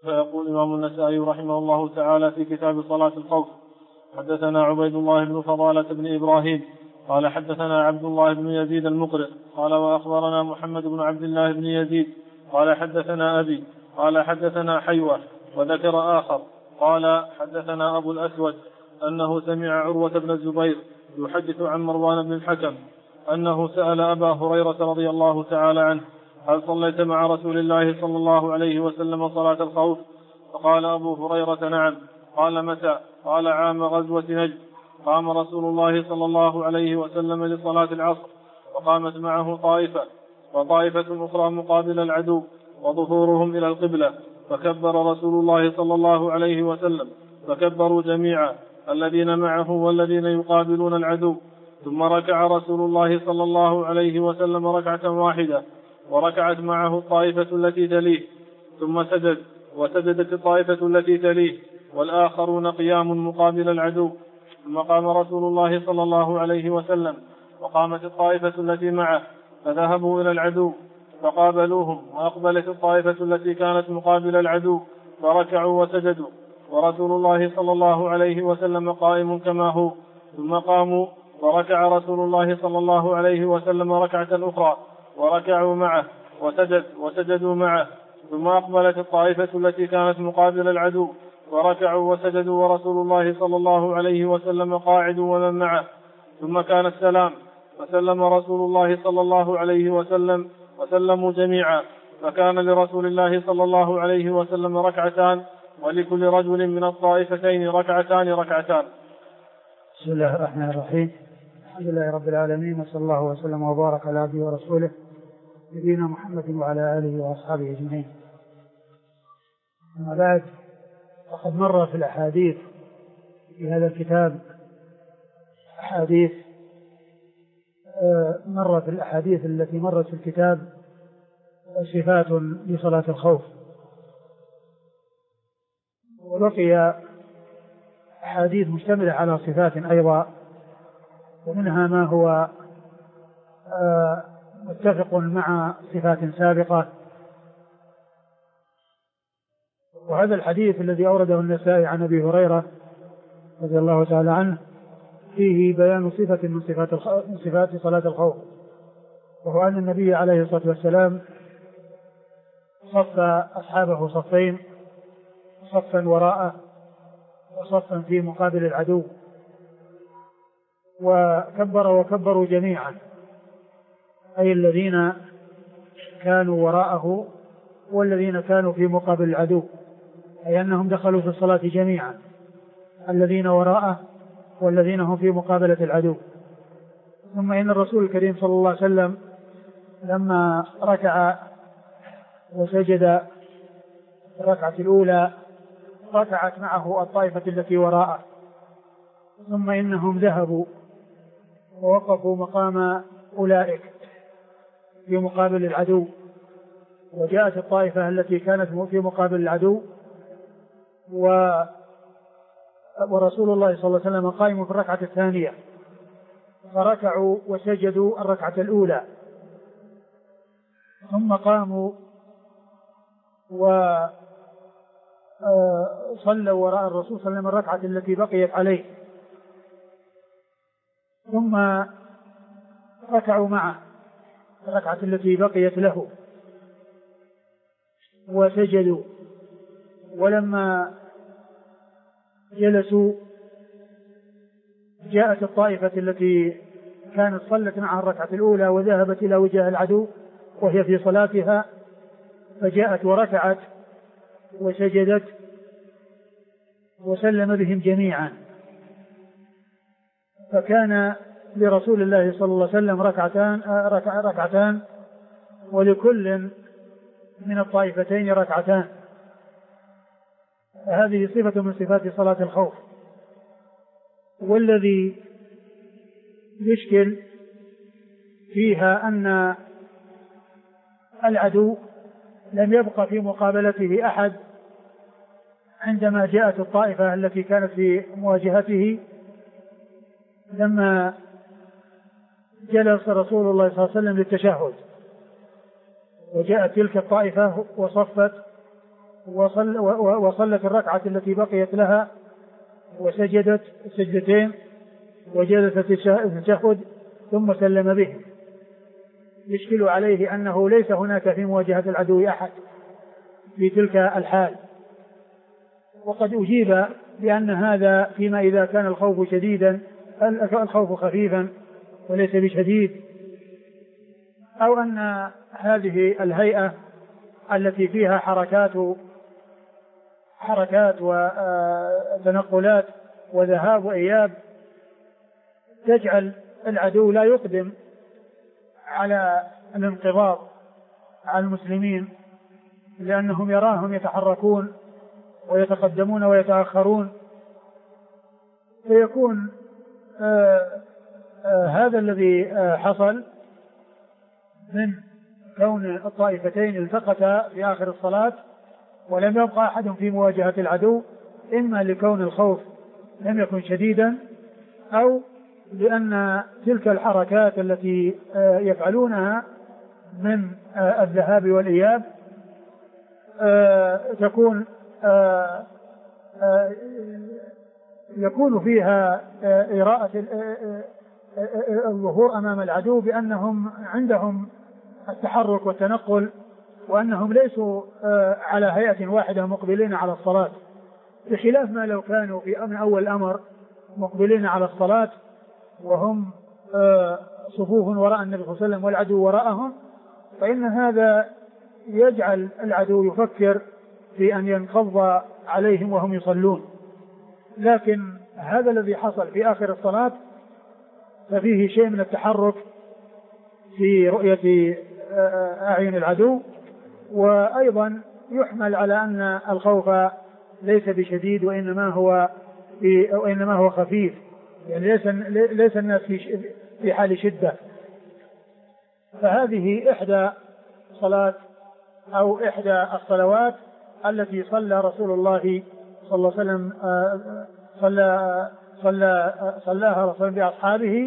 فيقول الإمام النسائي رحمه الله تعالى في كتاب صلاة الخوف: حدثنا عبيد الله بن فضالة بن إبراهيم قال حدثنا عبد الله بن يزيد المقرئ قال وأخبرنا محمد بن عبد الله بن يزيد قال حدثنا أبي قال حدثنا حيوة، وذكر آخر قال حدثنا أبو الأسود أنه سمع عروة بن الزبير يحدث عن مروان بن الحكم أنه سأل أبا هريرة رضي الله تعالى عنه: هل صليت مع رسول الله صلى الله عليه وسلم صلاة الخوف؟ فقال أبو هريرة: نعم. قال: متى؟ قال: عام غزوة نجد. قام رسول الله صلى الله عليه وسلم لصلاة العصر، وقامت معه طائفة وطائفة أخرى مقابل العدو وظهورهم إلى القبلة، فكبر رسول الله صلى الله عليه وسلم، فكبروا جميعا الذين معه والذين يقابلون العدو، ثم ركع رسول الله صلى الله عليه وسلم ركعة واحدة، وركعت معه الطائفة التي تليه، ثم سجد وسجدت الطائفة التي تليه والآخرون قيام مقابل العدو، ثم قام رسول الله صلى الله عليه وسلم، وقامت الطائفة التي معه، فذهبوا إلى العدو فقابلوهم، وأقبلت الطائفة التي كانت مقابل العدو فركعوا وسجدوا، ورسول الله صلى الله عليه وسلم قائم كما هو، ثم قاموا وركع رسول الله صلى الله عليه وسلم ركعة أخرى وركعوا معه وسجدوا معه، ثم أقبلت الطائفة التي كانت مقابل العدو وركعوا وسجدوا، ورسول الله صلى الله عليه وسلم قاعد ومن معه، ثم كان السلام، فسلم رسول الله صلى الله عليه وسلم وسلموا جميعا، فكان لرسول الله صلى الله عليه وسلم ركعتان، ولكل رجل من الطائفتين ركعتان. بسم الله الرحمن الرحيم. الحمد لله رب العالمين، وصلى الله وسلم وبارك على عبده ورسوله نبينا محمد وعلى آله وأصحابه أجمعين. أما بعد، وقد مر في الأحاديث في هذا الكتاب مرت الأحاديث التي مرت في الكتاب صفات لصلاة الخوف، وبقي أحاديث مشتملة على صفات أيضا، ومنها ما هو متفق مع صفات سابقة. وهذا الحديث الذي أورده النسائي عن أبي هريرة رضي الله تعالى عنه فيه بيان صفة من صفات صلاة الخوف، وهو أن النبي عليه الصلاة والسلام صف أصحابه صفين، صفا وراءه وصفا في مقابل العدو، وكبروا جميعا، أي الذين كانوا وراءه والذين كانوا في مقابل العدو، أي أنهم دخلوا في الصلاة جميعا، الذين وراءه والذين هم في مقابلة العدو. ثم إن الرسول الكريم صلى الله عليه وسلم لما ركع وسجد الركعة الأولى ركعت معه الطائفة التي وراءه، ثم إنهم ذهبوا ووقفوا مقام أولئك في مقابل العدو، وجاءت الطائفة التي كانت في مقابل العدو ورسول الله صلى الله عليه وسلم قائم في الركعة الثانية، فركعوا وسجدوا الركعة الأولى، ثم قاموا وصلوا وراء الرسول صلى الله عليه وسلم الركعة التي بقيت عليه، ثم ركعوا معه الركعة التي بقيت له وسجدوا. ولما جلسوا جاءت الطائفة التي كانت صلت معها الركعة الأولى وذهبت إلى وجه العدو وهي في صلاتها، فجاءت وركعت وسجدت وسلم بهم جميعا، فكان لرسول الله صلى الله عليه وسلم ركعتان ولكل من الطائفتين ركعتان. هذه صفة من صفات صلاة الخوف. والذي يشكل فيها أن العدو لم يبقى في مقابلته أحد عندما جاءت الطائفة التي كانت في مواجهته، لما جلس رسول الله صلى الله عليه وسلم للتشهد، وجاءت تلك الطائفة وصفت وصلت الركعة التي بقيت لها وسجدت السجدتين وجلست التشهد ثم سلم به. يشكل عليه أنه ليس هناك في مواجهة العدو أحد في تلك الحال. وقد أجيب بأن هذا فيما إذا كان الخوف شديدا، الخوف خفيفا وليس بشديد، أو أن هذه الهيئة التي فيها حركات وتنقلات وذهاب وإياب تجعل العدو لا يقدم على الانقضاض على المسلمين، لأنهم يراهم يتحركون ويتقدمون ويتأخرون، فيكون هذا الذي حصل من كون الطائفتين التقتا في آخر الصلاة ولم يبقى أحد في مواجهة العدو، إما لكون الخوف لم يكن شديدا، أو لأن تلك الحركات التي يفعلونها من الذهاب والإياب يكون فيها إراءة الظهور أمام العدو بأنهم عندهم التحرك والتنقل، وأنهم ليسوا على هيئة واحدة مقبلين على الصلاة، بخلاف ما لو كانوا من أول الأمر مقبلين على الصلاة وهم صفوف وراء النبي صلى الله عليه وسلم والعدو وراءهم، فإن هذا يجعل العدو يفكر في أن ينقض عليهم وهم يصلون. لكن هذا الذي حصل في آخر الصلاة ففيه شيء من التحرك في رؤية أعين العدو، وأيضا يحمل على أن الخوف ليس بشديد وإنما هو خفيف، يعني ليس الناس في حال شدة. فهذه إحدى الصلوات التي صلى رسول الله صلى الله عليه وسلم صلاها رسول بأصحابه،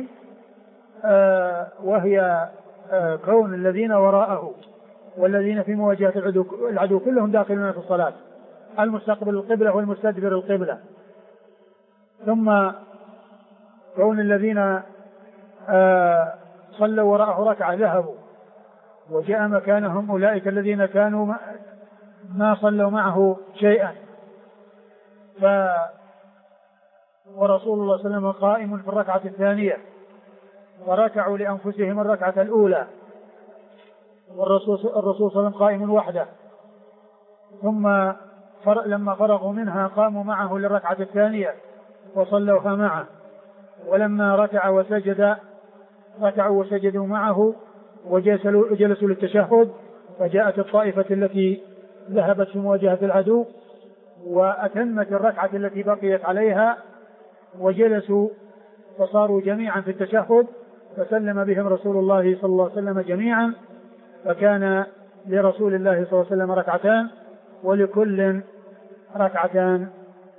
وهي كون الذين وراءه والذين في مواجهة العدو كلهم داخلون في الصلاة، المستقبل القبلة والمستدبر القبلة، ثم كون الذين صلوا وراءه ركعة ذهبوا وجاء مكانهم أولئك الذين كانوا ما صلوا معه شيئا، ورسول الله صلى الله عليه وسلم قائم في الركعة الثانية وركعوا لأنفسهم الركعة الأولى، والرسول صلى الله عليه وسلم قائم وحده، ثم لما فرغوا منها قاموا معه للركعة الثانية وصلوها معه، ولما ركع وسجد ركعوا وسجدوا معه وجلسوا للتشهد، فجاءت الطائفة التي ذهبت في مواجهة العدو وأتمت الركعة التي بقيت عليها وجلسوا فصاروا جميعا في التشهد، فسلم بهم رسول الله صلى الله عليه وسلم جميعا، فكان لرسول الله صلى الله عليه وسلم ركعتان ولكل ركعة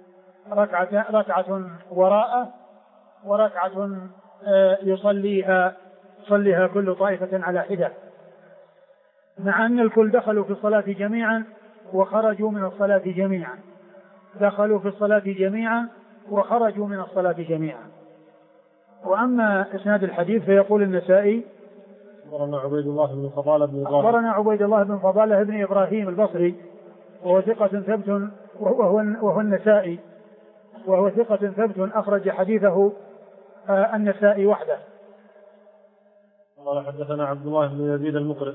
وراءه وركعة يصليها كل طائفة على حدة، مع أن الكل دخلوا في الصلاة جميعا وخرجوا من الصلاة جميعا، دخلوا في الصلاة جميعا وخرجوا من الصلاة جميعا. وأما إسناد الحديث فيقول النسائي أخبرنا عبيد الله بن فضالة بن إبراهيم البصري وهو ثقة ثبت، وهو النسائي، وهو ثقة ثبت أخرج حديثه النسائي وحده. قال حدثنا عبد الله بن يزيد المقري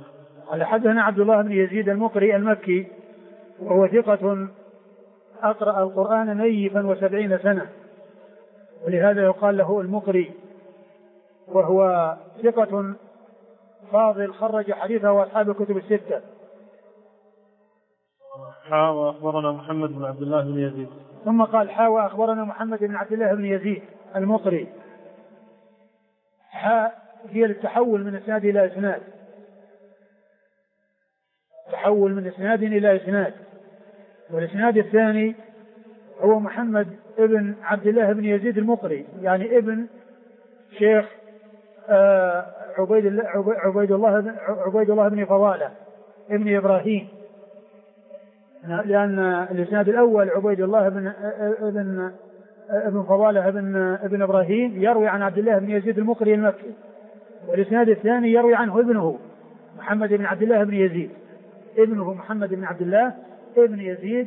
المكي المكي، وهو ثقة أقرأ القرآن نيفا 70 سنة، ولهذا يقال له المقري، وهو ثقة فاضل خرج حديثه أصحاب الكتب الستة. وأخبرنا محمد بن عبد الله بن يزيد، ثم قال وأخبرنا محمد بن عبد الله بن يزيد المقري، هي التحول من إسناد إلى إسناد، تحول من إسناد إلى إسناد. والإسناد الثاني هو محمد ابن عبد الله بن يزيد المقري، يعني ابن شيخ عبيد الله بن فضالة ابن إبراهيم لأن الإسناد الأول عبيد الله بن فضالة بن إبراهيم يروي عن عبد الله بن يزيد المقري المكي، والإسناد الثاني يروي عنه ابنه محمد بن عبد الله بن يزيد، ابنه محمد بن عبد الله بن يزيد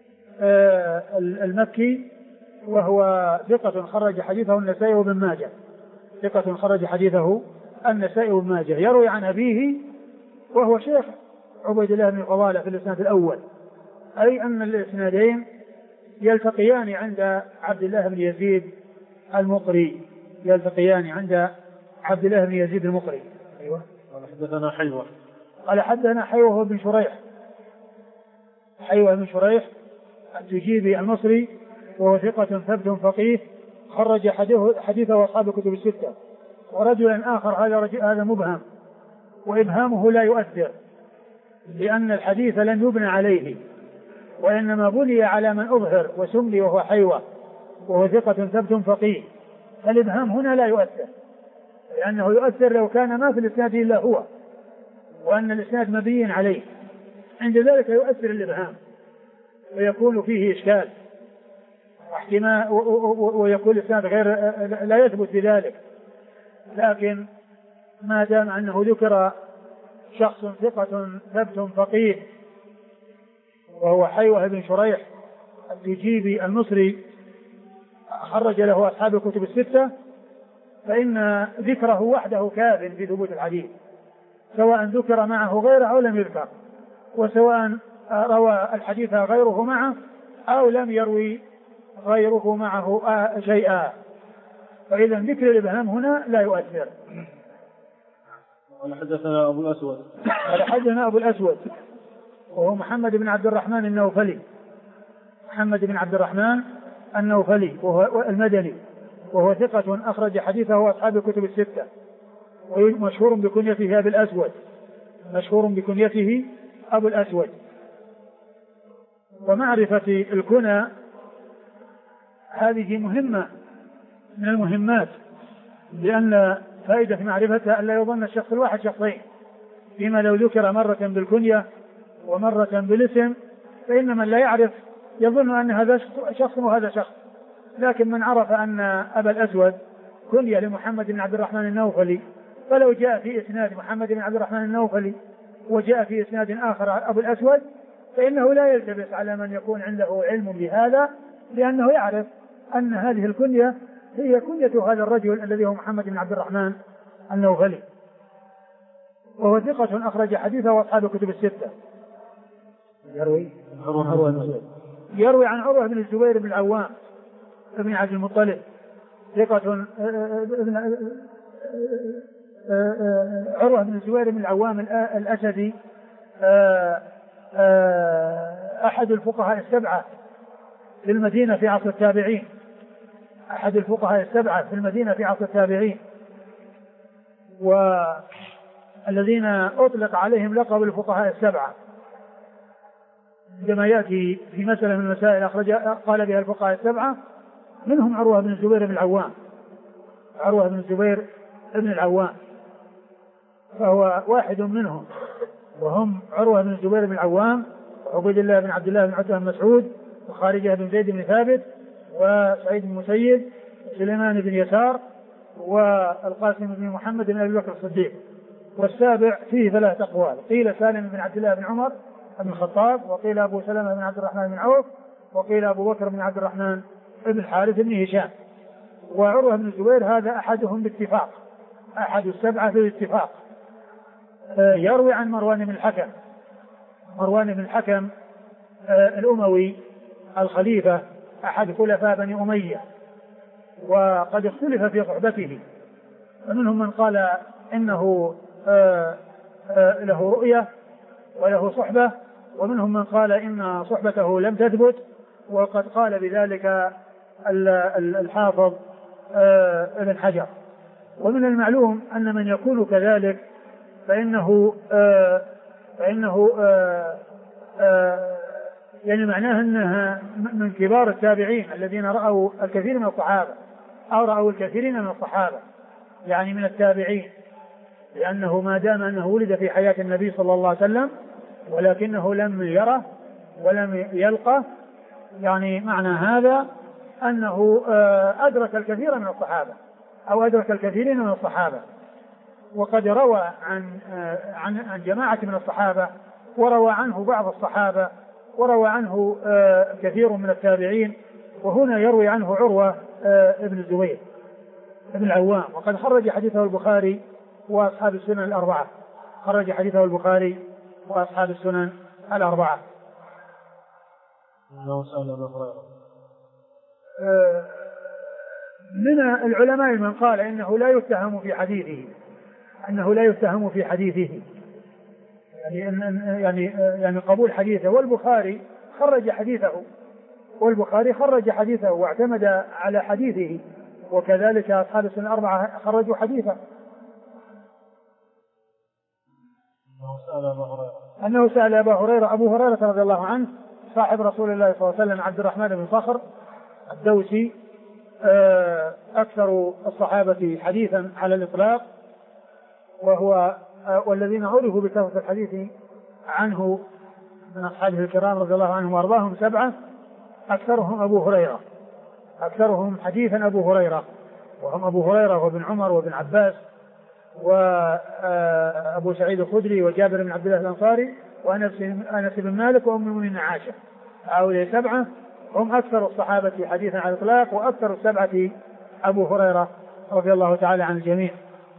المكي، وهو ثقة خرج حديثه النسائي وابن ماجه، ثقة خرج حديثه النسائي وابن ماجه، يروي عن أبيه وهو شيخ عبيد الله بن فضالة في الإسناد الأول، أي أن الإسنادين يلتقيان عند عبد الله بن يزيد المقري، يلتقيان عند عبد الله بن يزيد المقري. أيوة. قال حدثنا حيوة، قال حدثنا حيوة بن شريح، حيوة بن شريح التجيبي المصري، وهو ثقة ثبت فقيه خرج حديثه أصحاب الكتب الستة. ورجلا آخر هذا مبهم، وإبهامه لا يؤثر، لأن الحديث لم يبنى عليه، وإنما بني على من أظهر وسمي وهو حيوة، وهو ثقة ثبت فقيه. فالإبهام هنا لا يؤثر، لأنه يؤثر لو كان ما في الإسناد إلا هو، وأن الإسناد مبني عليه، عند ذلك يؤثر الإبهام ويكون فيه إشكال واحتمال، ويكون الإسناد غير لا يثبت بذلك. لكن ما دام أنه ذكر شخص ثقة ثبت فقيه وهو حيوة بن شريح التجيبي المصري خرج له أصحاب الكتب الستة، فإن ذكره وحده كاف في ثبوت الحديث، سواء ذكر معه غيره أو لم يذكر، وسواء روى الحديث غيره معه أو لم يروي غيره معه شيئا، فإذا ذكر الإبهام هنا لا يؤثر. قال حدثنا أبو الأسود، قال حدثنا أبو الأسود وهو محمد بن عبد الرحمن النوفلي، محمد بن عبد الرحمن النوفلي وهو المدني، وهو ثقة أخرج حديثه أصحاب الكتب الستة، ومشهور بكنيته أبو الأسود، مشهور بكنيته أبو الأسود. ومعرفة الكنى هذه مهمة من المهمات، لأن فائدة معرفتها أن لا يظن الشخص الواحد شخصين، فيما لو ذكر مرة بالكنية ومرة بالاسم فإن من لا يعرف يظن أن هذا شخص وهذا شخص، لكن من عرف أن أبا الأسود كنية لمحمد بن عبد الرحمن النوفلي، فلو جاء في إسناد محمد بن عبد الرحمن النوفلي وجاء في إسناد آخر أبو الأسود فإنه لا يلتبس على من يكون عنده علم بهذا، لأنه يعرف أن هذه الكنية هي كنية هذا الرجل الذي هو محمد بن عبد الرحمن النوفلي، وهو ثقة أخرج حديثه وأصحاب الكتب الستة. يروي عن عروة بن الزبير بن العوام ابن عبد المطلب، ثقة عروة بن الزبير بن العوام الأسدي، أحد الفقهاء السبعة في المدينة في عصر التابعين، أحد الفقهاء السبعة في المدينة في عصر التابعين، والذين أطلق عليهم لقب الفقهاء السبعة، عندما يأتي في مسألة من المسائل قال بها الفقهاء السبعة منهم عروة بن الزبير بن العوام، عروة بن الزبير بن العوام فهو واحد منهم، وهم عروة بن الزبير بن العوام وعبيد الله بن عبد الله بن عتبة بن مسعود وخارجة بن زيد بن ثابت وسعيد بن مسيب وسليمان بن يسار والقاسم بن محمد بن أبي بكر الصديق. والسابع فيه ثلاث أقوال، قيل سالم بن عبد الله بن عمر بن الخطاب، وقيل أبو سلمة بن عبد الرحمن بن عوف، وقيل أبو بكر بن عبد الرحمن بن الحارث بن هشام. وعروة بن الزبير هذا أحدهم باتفاق، أحد السبعة في الاتفاق. يروي عن مروان بن الحكم، مروان بن الحكم الأموي الخليفة أحد خلفاء بني أمية، وقد اختلف في صحبته، فمنهم من قال إنه له رؤية وله صحبة، ومنهم من قال إن صحبته لم تثبت، وقد قال بذلك الحافظ ابن حجر. ومن المعلوم أن من يكون كذلك فإنه يعني معناه أنها من كبار التابعين الذين رأوا الكثير من الصحابة أو رأوا الكثيرين من الصحابة، يعني من التابعين، لأنه ما دام أنه ولد في حياة النبي صلى الله عليه وسلم ولكنه لم يره ولم يلقه، يعني معنى هذا أنه أدرك الكثير من الصحابة أو أدرك الكثيرين من الصحابة. وقد روى عن جماعة من الصحابة، وروى عنه بعض الصحابة، وروى عنه كثير من التابعين. وهنا يروي عنه عروة ابن الزبير ابن العوام، وقد خرج حديثه البخاري وأصحاب السنن الأربعة. خرج حديثه البخاري وأصحاب السنن الأربعة. من العلماء من قال إنه لا يتهم في حديثه، أنه لا يتهم في حديثه، يعني قبول حديثه. والبخاري خرج حديثه واعتمد على حديثه، وكذلك أصحاب السنن الأربعة خرجوا حديثه. أنه سأل أبو هريرة رضي الله عنه صاحب رسول الله صلى الله عليه وسلم عبد الرحمن بن صخر الدوسي، أكثر الصحابة حديثا على الإطلاق، وهو والذين عرفوا بكثرة الحديث عنه من أصحابه الكرام رضي الله عنهم وأرضاهم 7، أكثرهم أبو هريرة، أكثرهم حديثا أبو هريرة، وهم أبو هريرة وابن عمر وابن عباس وأبو سعيد الخدري وجابر بن عبد الله الأنصاري وأنس بن مالك وأم المؤمنين عائشة. هؤلاء 7 هم أكثر الصحابة حديثا على الإطلاق، وأكثر 7 أبو هريرة رضي الله تعالى عن الجميع.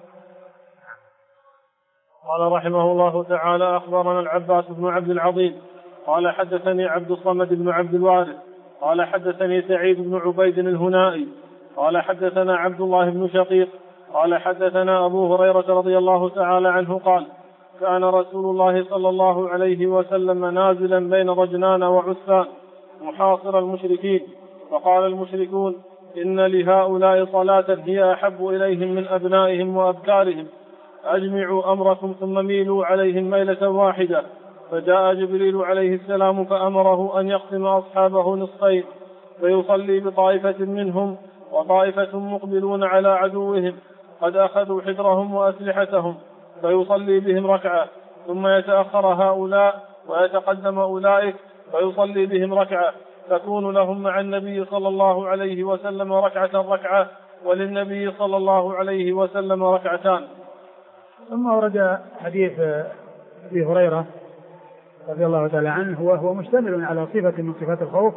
قال رحمه الله تعالى: أخبرنا العباس بن عبد العظيم قال حدثني عبد الصمد بن عبد الوارث قال حدثني سعيد بن عبيد الهنائي قال حدثنا عبد الله بن شقيق قال حدثنا أبو هريرة رضي الله تعالى عنه قال: كان رسول الله صلى الله عليه وسلم نازلا بين ضجنان وعسفان محاصر المشركين، فقال المشركون: إن لهؤلاء صلاة هي أحب إليهم من أبنائهم وأبكارهم، أجمعوا أمركم ثم ميلوا عليهم ميلة واحدة. فجاء جبريل عليه السلام فأمره أن يقسم أصحابه نصفين، فيصلي بطائفة منهم وطائفة مقبلون على عدوهم قد أخذوا حذرهم وأسلحتهم، فيصلي بهم ركعة، ثم يتأخر هؤلاء ويتقدم أولئك فيصلي بهم ركعة، تكون لهم مع النبي صلى الله عليه وسلم ركعة، وللنبي صلى الله عليه وسلم ركعتان. ثم ورد حديث أبي هريرة رضي الله تعالى عنه، وهو مشتمل على صفة من صفات الخوف،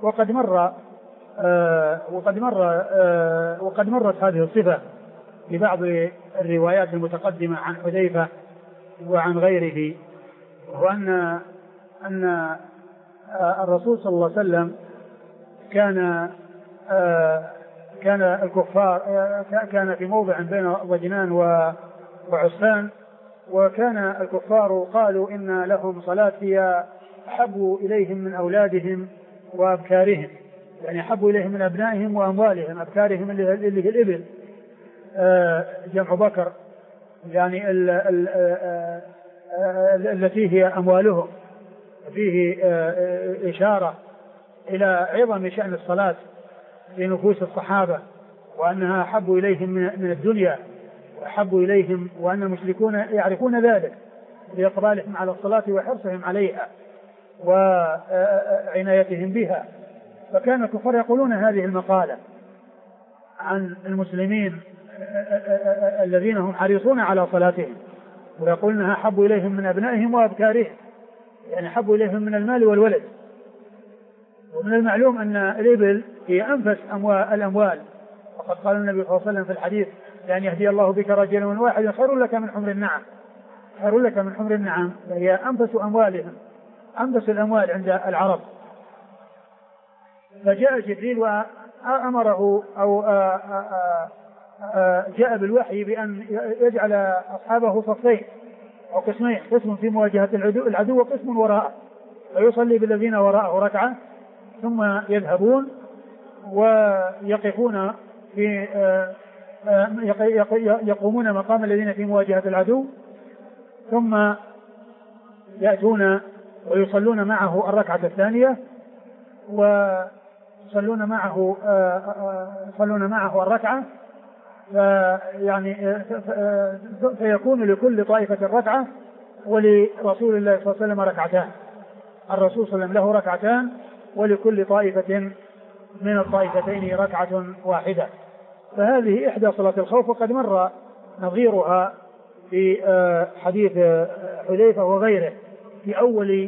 وقد مرت هذه الصفة في بعض الروايات المتقدمة عن حذيفة وعن غيره، وأن الرسول صلى الله عليه وسلم كان الكفار كان في موضع بين ضجنان وعسفان، وكان الكفار قالوا إن لهم صلاة هي أحب إليهم من أولادهم وأبكارهم، يعني أحب إليهم من أبنائهم وأموالهم. أبكارهم اللي هي الإبل، جمع بكر، يعني التي هي أموالهم. فيه إشارة إلى عظم شأن الصلاة في نفوس الصحابة، وأنها أحب إليهم من الدنيا وأحب إليهم، وأن المشركون يعرفون ذلك بإقبالهم على الصلاة وحرصهم عليها وعنايتهم بها. فكان الكفار يقولون هذه المقالة عن المسلمين الذين هم حريصون على صلاتهم، ويقولون أنها أحب إليهم من أبنائهم وأبكارهم، يعني أحب إليهم من المال والولد. ومن المعلوم أن الإبل هي أنفس الأموال، وقد قال النبي صلى الله عليه وسلم في الحديث: لأن يهدي الله بك رجلا واحدا خير لك من حمر النعم. خير لك من حمر النعم، فهي أنفس أموالهم، أنفس الأموال عند العرب. فجاء جبريل وأمره أو جاء بالوحي بأن يجعل أصحابه صفين أو قسمين، قسم في مواجهة العدو وقسم وراءه، فيصلي بالذين وراءه ركعة، ثم يذهبون ويقفون في يقومون مقام الذين في مواجهة العدو، ثم يأتون ويصلون معه الركعة الثانية، ويصلون معه الركعة، يعني فيكون لكل طائفة ركعة، ولرسول الله صلى الله عليه وسلم ركعتان. الرسول صلى الله عليه وسلم له ركعتان ولكل طائفة من الطائفتين ركعة واحدة. فهذه إحدى صلاة الخوف، وقد مر نظيرها في حديث حذيفة وغيره في أول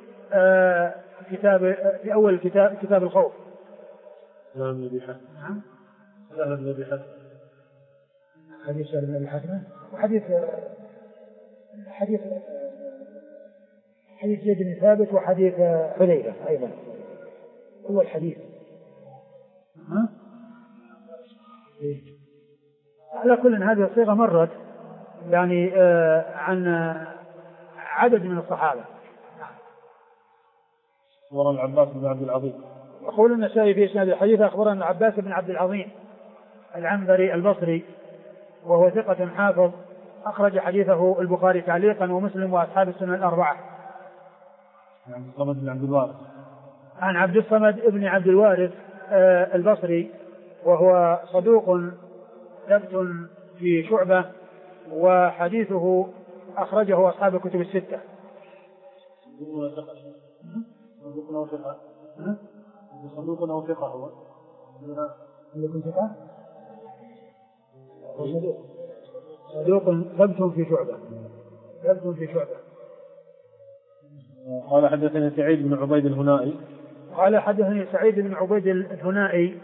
كتاب الخوف. نعم. سهل بن أبي حسن. حديث سهل بن أبي حسن وحديث زيد بن ثابت وحديث حذيفة أيضا هو الحديث. على كل هذه الصيغة مرت يعني عن عدد من الصحابة. أخبرنا العباس بن عبد العظيم. يقول النسائي في إسناد الحديث أخبرنا العباس بن عبد العظيم العنبري البصري وهو ثقة حافظ أخرج حديثه البخاري تعليقا ومسلم وأصحاب السنن الأربعة. عن الصمد بن عبد الوارث. عن عبد الصمد بن عبد الوارث البصري وهو صدوق ثبت في شعبة وحديثه أخرجه أصحاب الكتب الستة. صدوق أو ثقة هو؟ صدوق ثبت في شعبة. قال حدثني سعيد بن عبيد الهنائي. قال حدثني سعيد بن عبيد الهنائي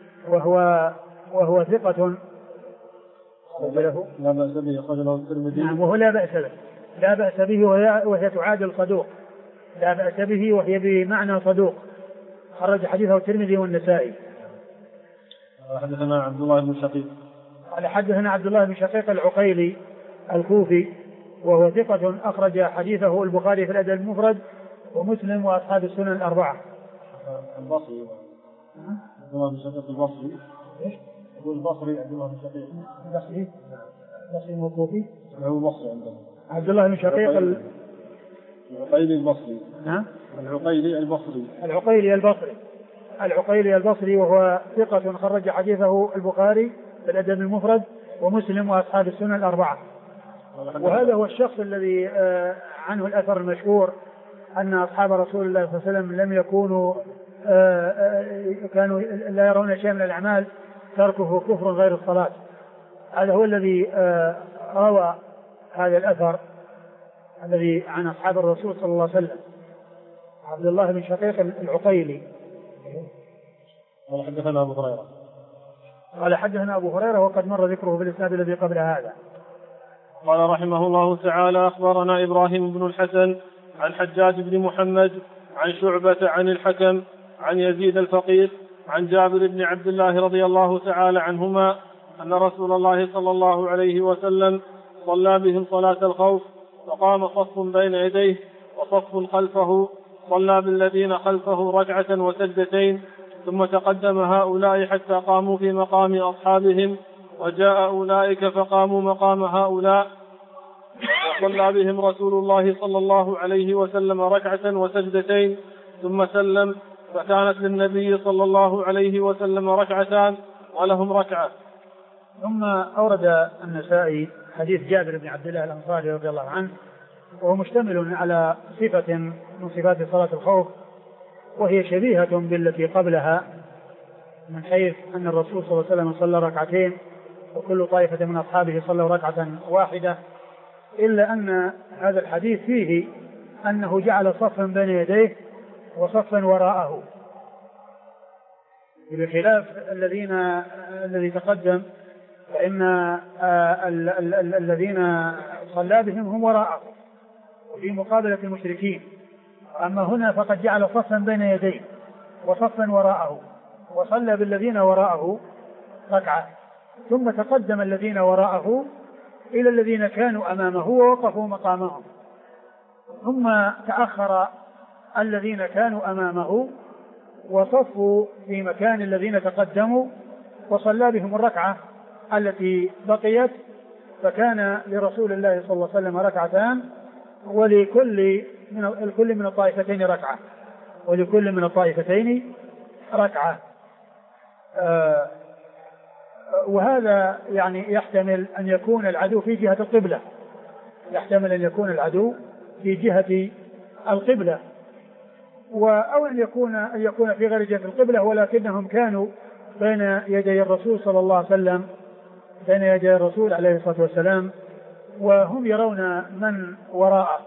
وهو ثقة لا بأس به أخرج له الترمذي. نعم وهو لا بأس به وهي تعادل صدوق، لا بأس به وهي بمعنى صدوق، خرج حديثه الترمذي والنسائي. حدثنا عبد الله بن شقيق. قال حدثنا عبد الله بن شقيق العقيلي الكوفي وهو ثقة أخرج حديثه البخاري في الأدب المفرد ومسلم وأصحاب السنن الأربعة. البصري عبد الله بن شقيق البصري. يقول البصري عبد الله بن شقيق البصري والكوفي. هو بصري عندنا. عبد الله بن شقيق العقيلي البصري. نعم. العقيلي البصري وهو ثقة خرج حديثه البخاري في الأدب المفرد ومسلم وأصحاب السنن الأربعة. وهذا هو الشخص الذي عنه الأثر المشهور أن أصحاب رسول الله صلى الله عليه وسلم لم يكونوا كانوا لا يرون شيئا من الأعمال تركه كفر غير الصلاة. هذا هو الذي روى هذا الأثر الذي عن أصحاب الرسول صلى الله عليه وسلم. عبد الله بن شقيق العقيلي. قال حدثنا أبو هريرة وقد مر ذكره في الإسناد الذي قبل هذا. قال رحمه الله تعالى أخبرنا إبراهيم بن الحسن عن حجاج بن محمد عن شعبة عن الحكم عن يزيد الفقير عن جابر بن عبد الله رضي الله تعالى عنهما أن رسول الله صلى الله عليه وسلم صلى بهم صلاة الخوف فقام صف بين يديه وصف خلفه صلى بالذين خلفه ركعة وسجدتين ثم تقدم هؤلاء حتى قاموا في مقام أصحابهم وجاء أولئك فقاموا مقام هؤلاء وصلى بهم رسول الله صلى الله عليه وسلم ركعة وسجدتين ثم سلم فكانت للنبي صلى الله عليه وسلم ركعتان ولهم ركعة. ثم أورد النسائي حديث جابر بن عبد الله الأنصاري رضي الله عنه وهو مشتمل على صفة من صفات صلاة الخوف وهي شبيهة بالتي قبلها من حيث أن الرسول صلى الله عليه وسلم صلى ركعتين وكل طائفة من أصحابه صلوا ركعة واحدة، إلا أن هذا الحديث فيه أنه جعل صفا بين يديه وصفا وراءه، بخلاف الذي تقدم فإن الذين صلى بهم هم وراءه وفي مقابلة المشركين. أما هنا فقد جعل صفا بين يديه وصفا وراءه وصلى بالذين وراءه ركعة، ثم تقدم الذين وراءه إلى الذين كانوا أمامه ووقفوا مقامهم، ثم تأخر الذين كانوا أمامه وصفوا في مكان الذين تقدموا وصلى بهم الركعة التي بقيت، فكان لرسول الله صلى الله عليه وسلم ركعتان ولكل من الطائفتين ركعة وهذا يعني يحتمل أن يكون العدو في جهة القبلة، أو أن يكون في غير جهة القبلة، ولكنهم كانوا بين يدي الرسول صلى الله عليه وسلم، بين يدي الرسول عليه الصلاة والسلام، وهم يرون من وراءه.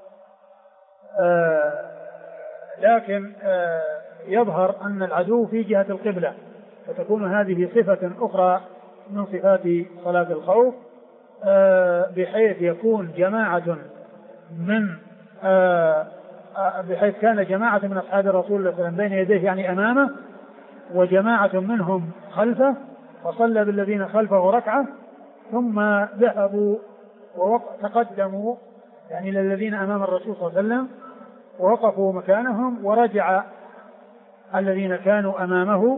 لكن يظهر أن العدو في جهة القبلة، فتكون هذه صفة أخرى من صفات صلاة الخوف، بحيث يكون جماعة من بحيث كان جماعة من أصحاب الرسول صلى الله عليه وسلم بين يديه يعني أمامه، وجماعة منهم خلفه، فصلى بالذين خلفه ركعة، ثم ذهبوا وتقدموا يعني للذين أمام الرسول صلى الله عليه وسلم ووقفوا مكانهم، ورجع الذين كانوا أمامه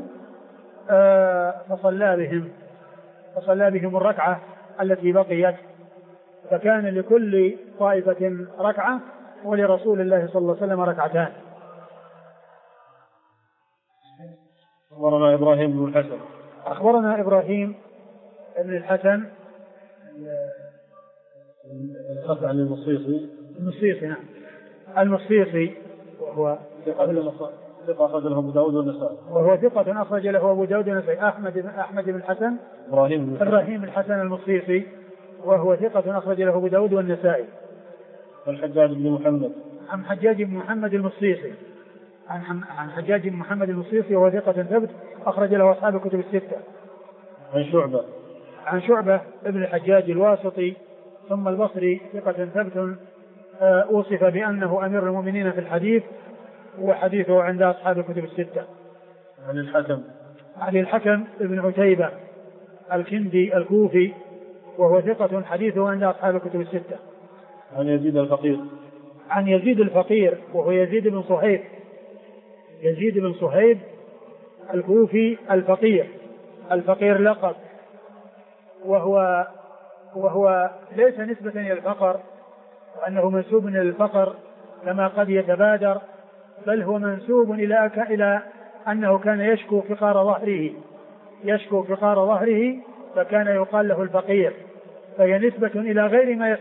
فصلى بهم الركعة التي بقيت، فكان لكل طائفة ركعة ولرسول الله صلى الله عليه وسلم ركعتان. أخبرنا إبراهيم بن الحسن. أخبرنا إبراهيم بن الحسن عن المصيصي نعم، المصيصي، وهو ثقة أخرج له أبو داود والنسائي. وهو ثقة أخرج له أبو داود والنسائي. أحمد بن الحسن إبراهيم الحسن المصيصي، وهو ثقة أخرج له أبو داود والنسائي. الحجاج بن محمد. عن حجاج بن محمد المصيصي، عن حجاج بن محمد المصيصي، وهو ثقة ثبت أخرج له أصحاب الكتب الستة. عن شعبة ابن الحجاج الواسطي ثم البصري، ثقة ثبت أوصف بأنه أمير المؤمنين في الحديث، وحديثه عند أصحاب الكتب الستة. عن الحكم ابن عتيبة الكندي الكوفي، وهو ثقة حديثه عند أصحاب الكتب الستة. عن يزيد الفقير، وهو يزيد بن صهيب الكوفي الفقير لقب، وهو ليس نسبة إلى الفقر وأنه منسوب إلى الفقر كما قد يتبادر، بل هو منسوب إلى أنه كان يشكو فقار ظهره فكان يقال له الفقير، فهي نسبة إلى غير ما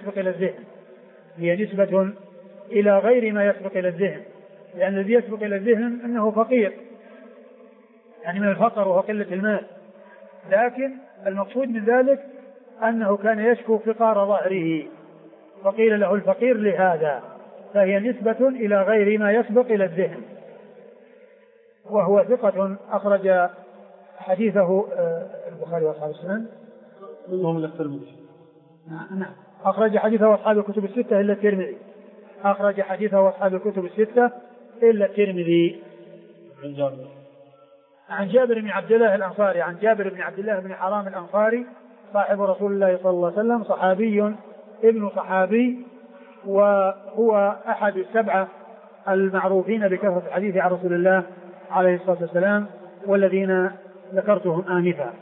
يسبق إلى الذهن، لأن الذي يسبق إلى الذهن أنه فقير يعني من الفقر وهو قلة المال، لكن المقصود من ذلك أنه كان يشكو فقار ظهره فقيل له الفقير لهذا، فهي نسبة إلى غير ما يسبق إلى الذهن. وهو ثقة أخرج حديثه البخاري وأصحاب السنن، نعم، أخرج حديثه أصحاب الكتب الستة إلا الترمذي. عن جابر بن عبد الله الأنصاري، عن جابر بن عبد الله بن حرام الأنصاري صاحب رسول الله صلى الله عليه وسلم، صحابي ابن صحابي، وهو أحد السبعة المعروفين بكثرة الحديث عن رسول الله عليه الصلاة والسلام والذين ذكرتهم آنفا.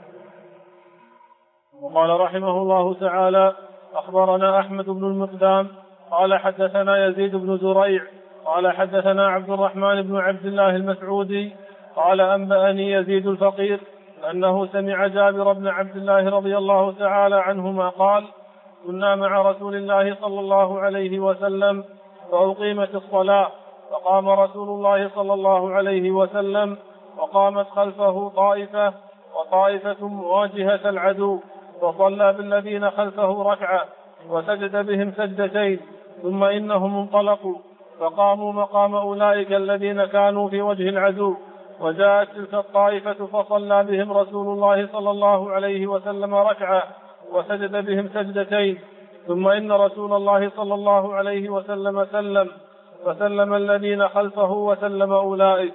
وقال رحمه الله تعالى: أخبرنا أحمد بن المقدام قال حدثنا يزيد بن زريع قال حدثنا عبد الرحمن بن عبد الله المسعودي قال أنبأني يزيد الفقير أنه سمع جابر بن عبد الله رضي الله تعالى عنهما قال: كنا مع رسول الله صلى الله عليه وسلم فأقيمت الصلاة، فقام رسول الله صلى الله عليه وسلم وقامت خلفه طائفة وطائفة مواجهة العدو، فصلى بالذين خلفه ركعة وسجد بهم سجدتين، ثم إنهم انطلقوا فقاموا مقام أولئك الذين كانوا في وجه العدو، وجاءت تلك الطائفة فصلى بهم رسول الله صلى الله عليه وسلم ركعة وسجد بهم سجدتين، ثم إن رسول الله صلى الله عليه وسلم سلم، فسلم الذين خلفه وسلم أولئك.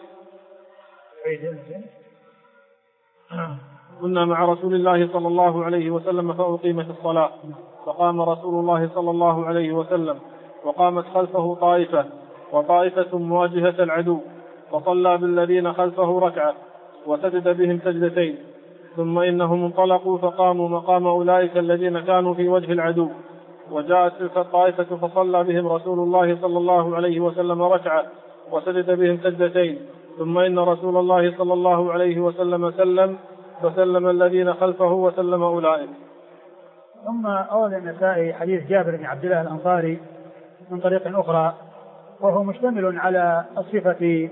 كنا مع رسول الله صلى الله عليه وسلم فأقيمت الصلاة، فقام رسول الله صلى الله عليه وسلم وقامت خلفه طائفة وطائفة مواجهة العدو، فصلى بالذين خلفه ركعة وسجد بهم سجدتين، ثم إنهم انطلقوا فقاموا مقام أولئك الذين كانوا في وجه العدو، وجاءت تلك الطائفة فصلى بهم رسول الله صلى الله عليه وسلم ركعة وسجد بهم سجدتين، ثم إن رسول الله صلى الله عليه وسلم سلم، فسلم الذين خلفه وسلم أولئك. ثم أورد النسائي حديث جابر بن عبد الله الأنصاري من طريق أخرى وهو مشتمل على الصفة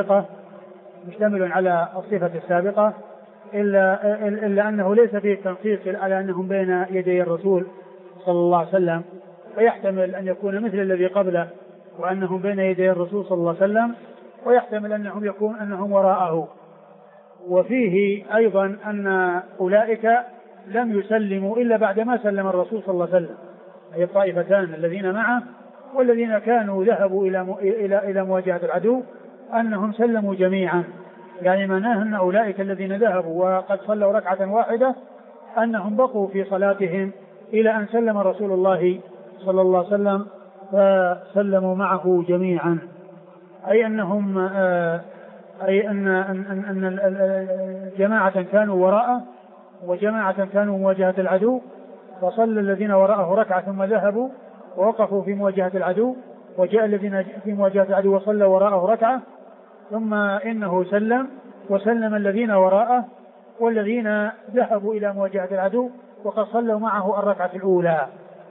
السابقة إلا أنه ليس فيه تنصيص على أنهم بين يدي الرسول صلى الله عليه وسلم، ويحتمل أن يكون مثل الذي قبله وأنهم بين يدي الرسول صلى الله عليه وسلم، ويحتمل أنهم وراءه. وفيه أيضا أن أولئك لم يسلموا إلا بعد ما سلم الرسول صلى الله عليه وسلم، أي الطائفتان الذين معه والذين كانوا ذهبوا إلى مواجهة العدو أنهم سلموا جميعا، يعني معناه أن أولئك الذين ذهبوا وقد صلوا ركعة واحدة أنهم بقوا في صلاتهم إلى أن سلم رسول الله صلى الله عليه وسلم فسلموا معه جميعا، أي أن جماعة كانوا وراءه وجماعة كانوا مواجهة العدو، فصلى الذين وراءه ركعة ثم ذهبوا ووقفوا في مواجهة العدو، وجاء الذين في مواجهة العدو وصلى وراءه ركعة ثم إنه سلم وسلم الذين وراءه والذين ذهبوا إلى مواجهة العدو وقد صلوا معه الركعة الأولى.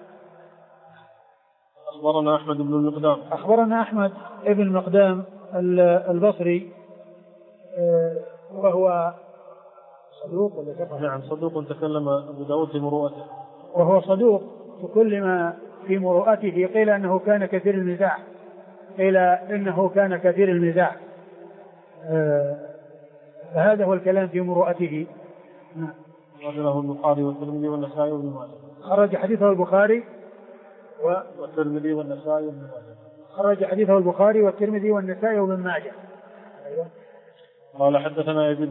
أخبرنا أحمد بن المقدام البصري وهو صدوق ولا ثقة؟ نعم صدوق، تكلم أبو داود في مروءته، وهو صدوق تكلم في مروءته، قيل أنه كان كثير المزاح، فهذا هو الكلام في مروءته. له البخاري والترمذي والنسائي وابن ماجه. خرج حديثه البخاري والترمذي والنسائي وابن ماجه. خرج حديثه البخاري والترمذي والنسائي وابن ماجه. قال حدثنا يزيد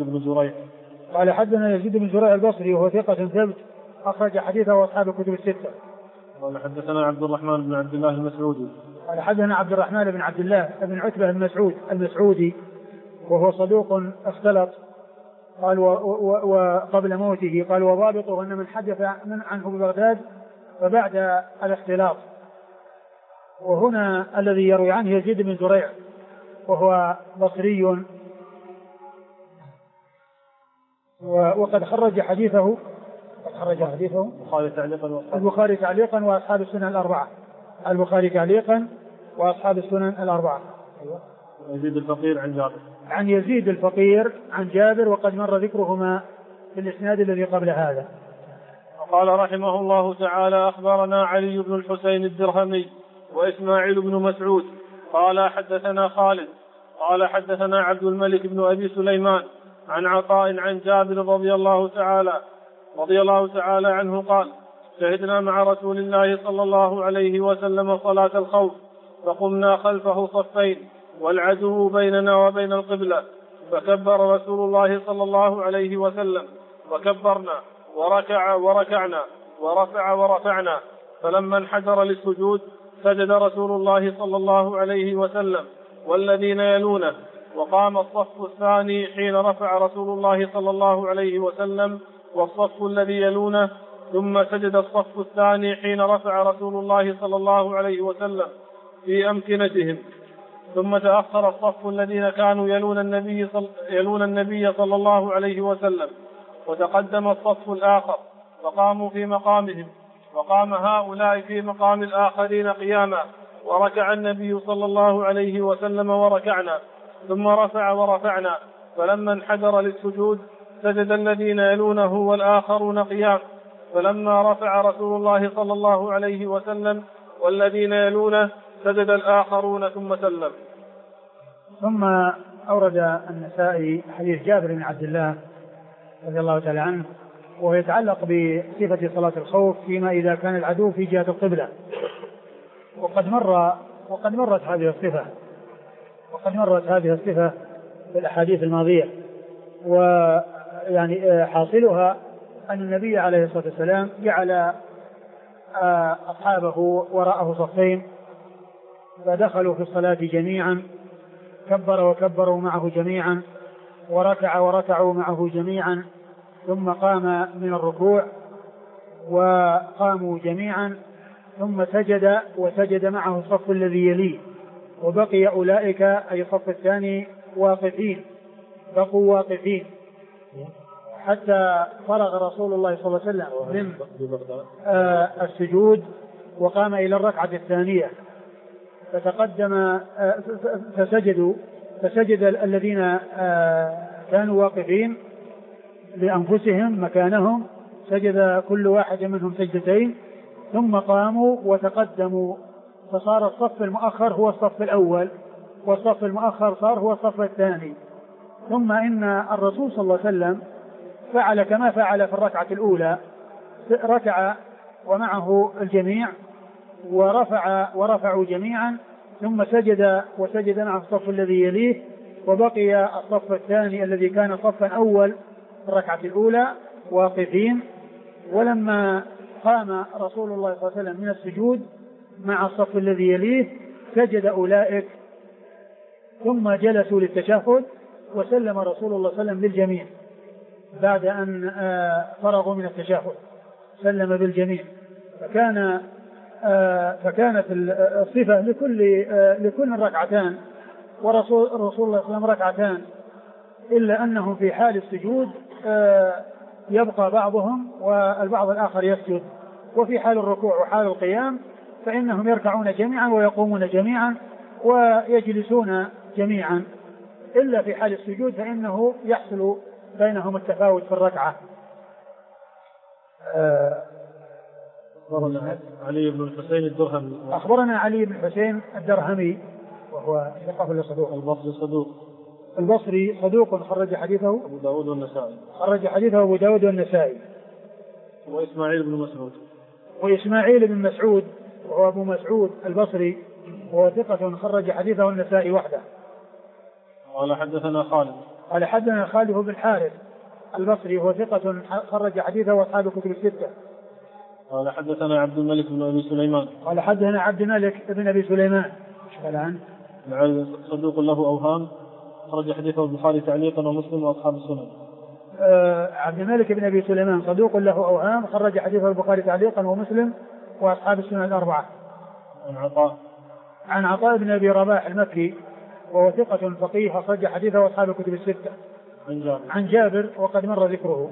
بن زريع البصري وهو ثقة ثبت، أخرج حديثه أصحاب الكتب الستة. قال حدثنا عبد الرحمن بن عبد الله المسعودي. قال حدثنا عبد الرحمن بن عبد الله بن عتبة المسعودي وهو صدوق اختلط، قال وقبل موته قال وضابطه أن من حدث عنه ببغداد فبعد الاختلاط. وهنا الذي يروي عنه يزيد بن زريع وهو بصري، وقد خرج حديثه البخاري تعليقا وأصحاب السنن الأربعة. يزيد الفقير عن يزيد الفقير عن جابر، وقد مر ذكرهما في الإسناد الذي قبل هذا. قال رحمه الله تعالى: أخبرنا علي بن الحسين الدرهمي وإسماعيل بن مسعود قال حدثنا خالد قال حدثنا عبد الملك بن أبي سليمان عن عطاء عن جابر رضي الله تعالى عنه قال: شهدنا مع رسول الله صلى الله عليه وسلم صلاة الخوف، فقمنا خلفه صفين والعدو بيننا وبين القبلة، فكبر رسول الله صلى الله عليه وسلم وكبرنا، وركعنا ورفع ورفعنا، فلما انحدر للسجود سجد رسول الله صلى الله عليه وسلم والذين يلونه، وقام الصف الثاني حين رفع رسول الله صلى الله عليه وسلم والصف الذي يلونه، ثم سجد الصف الثاني حين رفع رسول الله صلى الله عليه وسلم في أمكنتهم، ثم تأخر الصف الذين كانوا يلون النبي صلى الله عليه وسلم، وتقدم الصف الآخر فقاموا في مقامهم، وقام هؤلاء في مقام الآخرين قياما، وركع النبي صلى الله عليه وسلم وركعنا، ثم رفع ورفعنا، فلما انحدر للسجود سجد الذين يلونه والآخرون قيام، فلما رفع رسول الله صلى الله عليه وسلم والذين يلونه سجد الآخرون ثم سلم. ثم أورد النسائي حديث جابر بن عبد الله رضي الله تعالى عنه، وهو يتعلق بصفة صلاة الخوف فيما إذا كان العدو في جهة القبلة، وقد مرت هذه الصفة في الأحاديث الماضية. ويعني حاصلها أن النبي عليه الصلاة والسلام جعل أصحابه وراءه صفين، فدخلوا في الصلاة جميعا، كبر وكبروا معه جميعا، وركع وركعوا معه جميعا، ثم قام من الركوع وقاموا جميعا، ثم سجد وسجد معه الصف الذي يليه، وبقي أولئك أي الصف الثاني بقوا واقفين حتى فرغ رسول الله صلى الله عليه وسلم من السجود وقام إلى الركعة الثانية، فتقدم فسجد الذين كانوا واقفين لأنفسهم مكانهم، سجد كل واحد منهم سجدتين، ثم قاموا وتقدموا، فصار الصف المؤخر هو الصف الأول، والصف المؤخر صار هو الصف الثاني. ثم إن الرسول صلى الله عليه وسلم فعل كما فعل في الركعة الأولى، ركع ومعه الجميع ورفعوا جميعا، ثم وسجد مع الصف الذي يليه، وبقي الصف الثاني الذي كان صفا أول في الركعة الأولى واقفين. ولما قام رسول الله صلى الله عليه وسلم من السجود مع الصف الذي يليه سجد أولئك، ثم جلسوا للتشهد، وسلم رسول الله صلى الله عليه وسلم للجميع بعد أن فرغوا من التشهد، سلم بالجميع. فكانت الصفة لكل ركعتان، ورسول الله صلى الله عليه وسلم ركعتان، إلا أنهم في حال السجود يبقى بعضهم والبعض الآخر يسجد، وفي حال الركوع وحال القيام فإنهم يركعون جميعا ويقومون جميعا ويجلسون جميعا، إلا في حال السجود فإنه يحصل بينهم التفاوت في الركعة. علي بن الحسين الدرهمي. أخبرنا علي بن الحسين الدرهمي وهو ثقة ولا صدوق؟ البصري صدوق. البصري صدوق، خرج حديثه أبو داود والنسائي. خرج حديثه أبو داود والنسائي. وإسماعيل بن مسعود. وإسماعيل بن مسعود وهو أبو مسعود البصري، وهو ثقة خرج حديثه النسائي وحده. قال حدثنا خالد. قال حدثنا خالد بن الحارث البصري، وهو ثقة خرج حديثه وأصحاب الكتب الستة. قال حدثنا عبد الملك بن أبي سليمان. قال حدثنا عبد الملك بن أبي سليمان. قال عنه صدوق له أوهام، خرج حديثه البخاري تعليقا ومسلم وأصحاب السنن. عبد الملك بن أبي سليمان صدوق له أوهام، خرج حديثه البخاري تعليقا ومسلم وأصحاب السنن الأربعة. عن عطاء بن أبي رباح المكي، وهو ثقة فقيه خرج حديثه أصحاب الكتب الستة. عن جابر وقد مر ذكره.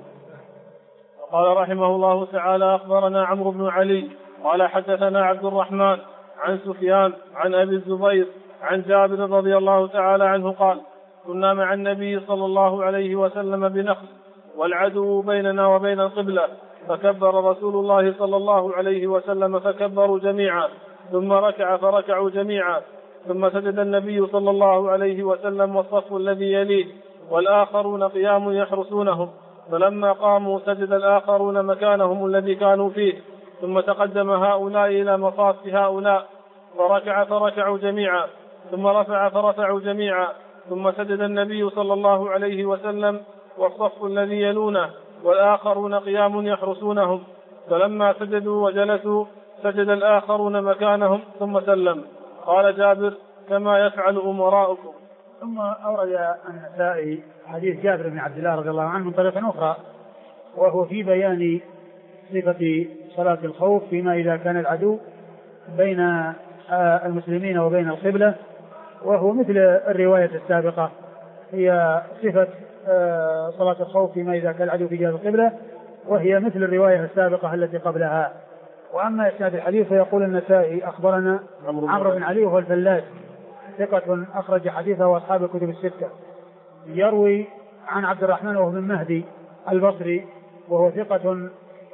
قال رحمه الله تعالى: أخبرنا عمرو بن علي قال حدثنا عبد الرحمن عن سفيان عن أبي الزبير عن جابر رضي الله تعالى عنه قال: كنا مع النبي صلى الله عليه وسلم بنخل والعدو بيننا وبين القبلة، فكبر رسول الله صلى الله عليه وسلم فكبروا جميعا، ثم ركع فركعوا جميعا، ثم سجد النبي صلى الله عليه وسلم والصف الذي يليه والآخرون قيام يحرسونهم، فلما قاموا سجد الآخرون مكانهم الذي كانوا فيه، ثم تقدم هؤلاء إلى مصاف هؤلاء فركع فركعوا جميعا، ثم رفع فرفعوا جميعا، ثم سجد النبي صلى الله عليه وسلم والصف الذي يلونه والآخرون قيام يحرسونهم، فلما سجدوا وجلسوا سجد الآخرون مكانهم ثم سلم. قال جابر: كما يفعل أمراؤكم. ثم أورد النسائي حديث جابر بن عبد الله رضي الله عنه من طريقة أخرى، وهو في بيان صفة صلاة الخوف فيما إذا كان العدو بين المسلمين وبين القبلة، وهو مثل الرواية السابقة، هي صفة صلاة الخوف فيما إذا كان العدو في جهة القبلة، وهي مثل الرواية السابقة التي قبلها. وأما إسناد الحديث فيقول النسائي: أخبرنا عمرو بن علي وهو الفلاس، ثقة أخرج حديثه وأصحاب الكتب الستة. يروي عن عبد الرحمن وهو بن مهدي البصري، وهو ثقة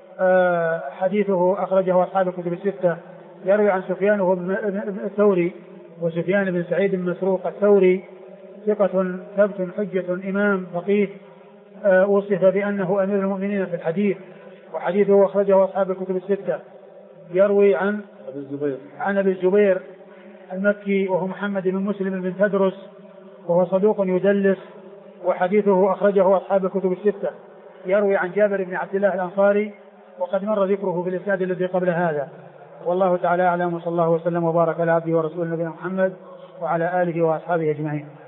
حديثه أخرجه أصحاب الكتب الستة. يروي عن سفيان وهو الثوري، وسفيان بن سعيد بن مسروق الثوري، ثقة ثبت حجة إمام فقيه، وصف بأنه أمير المؤمنين في الحديث، وحديثه أخرجه أصحاب الكتب الستة. يروي عن أبي الزبير المكي وهو محمد بن مسلم بن تدرس، وهو صدوق يدلس، وحديثه أخرجه أصحاب الكتب الستة. يروي عن جابر بن عبد الله الأنصاري، وقد مر ذكره في الإسناد الذي قبل هذا. والله تعالى أعلم، وصلى الله وسلم وبارك على عبده ورسوله نبينا محمد وعلى آله وأصحابه أجمعين.